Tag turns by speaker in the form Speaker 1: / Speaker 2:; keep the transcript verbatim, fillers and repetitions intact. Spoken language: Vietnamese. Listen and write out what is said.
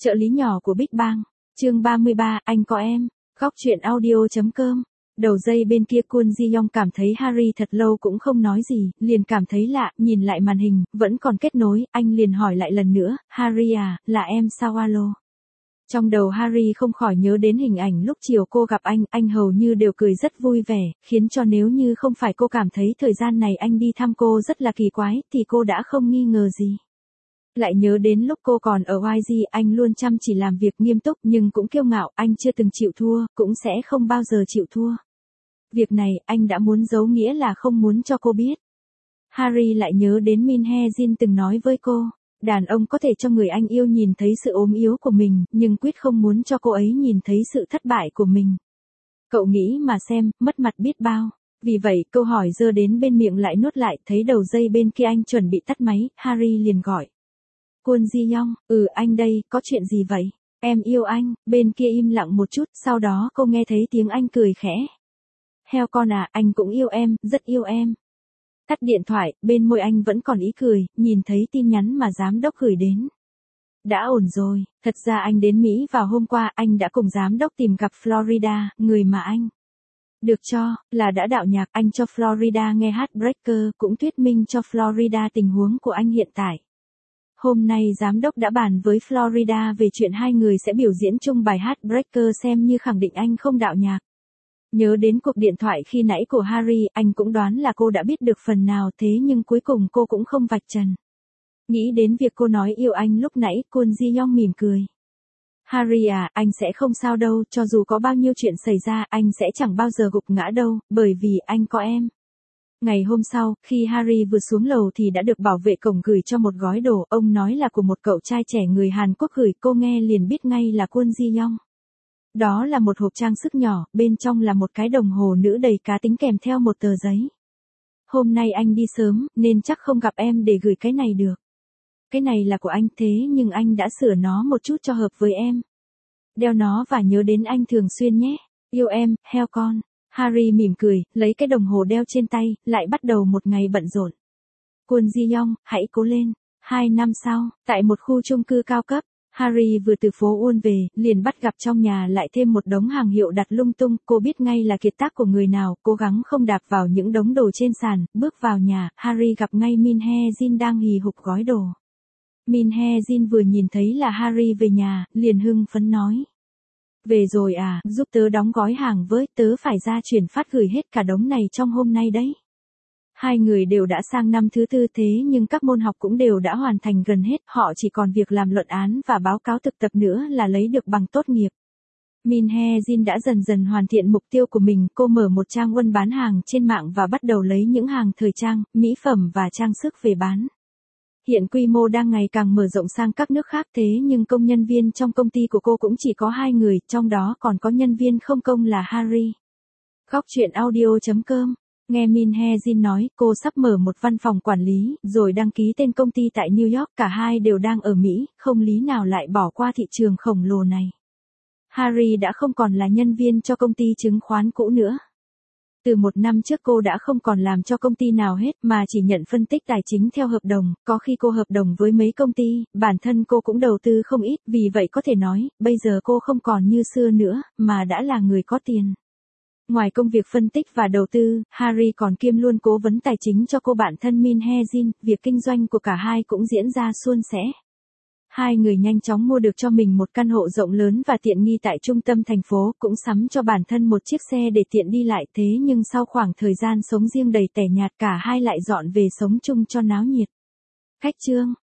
Speaker 1: Trợ lý nhỏ của Big Bang. Chương ba mươi ba, anh có em. Góc truyện audio.com. Đầu dây bên kia Kwon Ji Young cảm thấy Harry thật lâu cũng không nói gì, liền cảm thấy lạ, nhìn lại màn hình, vẫn còn kết nối, anh liền hỏi lại lần nữa, Harry à, là em sao alo? Trong đầu Harry không khỏi nhớ đến hình ảnh lúc chiều cô gặp anh, anh hầu như đều cười rất vui vẻ, khiến cho nếu như không phải cô cảm thấy thời gian này anh đi thăm cô rất là kỳ quái, thì cô đã không nghi ngờ gì. Lại nhớ đến lúc cô còn ở i giê, anh luôn chăm chỉ làm việc nghiêm túc nhưng cũng kiêu ngạo, anh chưa từng chịu thua, cũng sẽ không bao giờ chịu thua. Việc này, anh đã muốn giấu nghĩa là không muốn cho cô biết. Harry lại nhớ đến Min Hye Jin từng nói với cô, đàn ông có thể cho người anh yêu nhìn thấy sự ốm yếu của mình, nhưng quyết không muốn cho cô ấy nhìn thấy sự thất bại của mình. Cậu nghĩ mà xem, mất mặt biết bao. Vì vậy, câu hỏi dơ đến bên miệng lại nuốt lại, thấy đầu dây bên kia anh chuẩn bị tắt máy, Harry liền gọi. Kwon Ji Young, ừ anh đây, có chuyện gì vậy? Em yêu anh, bên kia im lặng một chút, sau đó cô nghe thấy tiếng anh cười khẽ. Heo con à, anh cũng yêu em, rất yêu em. Tắt điện thoại, bên môi anh vẫn còn ý cười, nhìn thấy tin nhắn mà giám đốc gửi đến. Đã ổn rồi, thật ra anh đến Mỹ vào hôm qua, anh đã cùng giám đốc tìm gặp Florida, người mà anh được cho là đã đạo nhạc, anh cho Florida nghe Heartbreaker, cũng thuyết minh cho Florida tình huống của anh hiện tại. Hôm nay giám đốc đã bàn với Florida về chuyện hai người sẽ biểu diễn chung bài Heartbreaker xem như khẳng định anh không đạo nhạc. Nhớ đến cuộc điện thoại khi nãy của Harry, anh cũng đoán là cô đã biết được phần nào, thế nhưng cuối cùng cô cũng không vạch trần. Nghĩ đến việc cô nói yêu anh lúc nãy, Kwon Ji Young mỉm cười. Harry à, anh sẽ không sao đâu, cho dù có bao nhiêu chuyện xảy ra, anh sẽ chẳng bao giờ gục ngã đâu, bởi vì anh có em. Ngày hôm sau, khi Harry vừa xuống lầu thì đã được bảo vệ cổng gửi cho một gói đồ, ông nói là của một cậu trai trẻ người Hàn Quốc gửi, cô nghe liền biết ngay là Kwon Ji Young. Đó là một hộp trang sức nhỏ, bên trong là một cái đồng hồ nữ đầy cá tính kèm theo một tờ giấy. Hôm nay anh đi sớm, nên chắc không gặp em để gửi cái này được. Cái này là của anh, thế nhưng anh đã sửa nó một chút cho hợp với em. Đeo nó và nhớ đến anh thường xuyên nhé. Yêu em, heo con. Harry mỉm cười, lấy cái đồng hồ đeo trên tay, lại bắt đầu một ngày bận rộn. Kwon Ji Young, hãy cố lên. Hai năm sau, tại một khu chung cư cao cấp, Harry vừa từ phố Uôn về, liền bắt gặp trong nhà lại thêm một đống hàng hiệu đặt lung tung, cô biết ngay là kiệt tác của người nào, cố gắng không đạp vào những đống đồ trên sàn, bước vào nhà, Harry gặp ngay Min Hye Jin đang hì hục gói đồ. Min Hye Jin vừa nhìn thấy là Harry về nhà, liền hưng phấn nói. Về rồi à, giúp tớ đóng gói hàng với, tớ phải ra chuyển phát gửi hết cả đống này trong hôm nay đấy. Hai người đều đã sang năm thứ tư thế nhưng các môn học cũng đều đã hoàn thành gần hết, họ chỉ còn việc làm luận án và báo cáo thực tập nữa là lấy được bằng tốt nghiệp. Min Hye Jin đã dần dần hoàn thiện mục tiêu của mình, cô mở một trang web bán hàng trên mạng và bắt đầu lấy những hàng thời trang, mỹ phẩm và trang sức về bán. Hiện quy mô đang ngày càng mở rộng sang các nước khác thế nhưng công nhân viên trong công ty của cô cũng chỉ có hai người, trong đó còn có nhân viên không công là Harry. Góc truyện audio.com. Nghe Min Hye Jin nói, cô sắp mở một văn phòng quản lý, rồi đăng ký tên công ty tại New York, cả hai đều đang ở Mỹ, không lý nào lại bỏ qua thị trường khổng lồ này. Harry đã không còn là nhân viên cho công ty chứng khoán cũ nữa. Từ một năm trước cô đã không còn làm cho công ty nào hết mà chỉ nhận phân tích tài chính theo hợp đồng, có khi cô hợp đồng với mấy công ty, bản thân cô cũng đầu tư không ít, vì vậy có thể nói, bây giờ cô không còn như xưa nữa, mà đã là người có tiền. Ngoài công việc phân tích và đầu tư, Harry còn kiêm luôn cố vấn tài chính cho cô bạn thân Min Hye Jin, việc kinh doanh của cả hai cũng diễn ra suôn sẻ. Hai người nhanh chóng mua được cho mình một căn hộ rộng lớn và tiện nghi tại trung tâm thành phố, cũng sắm cho bản thân một chiếc xe để tiện đi lại, thế nhưng sau khoảng thời gian sống riêng đầy tẻ nhạt cả hai lại dọn về sống chung cho náo nhiệt. Khách chương.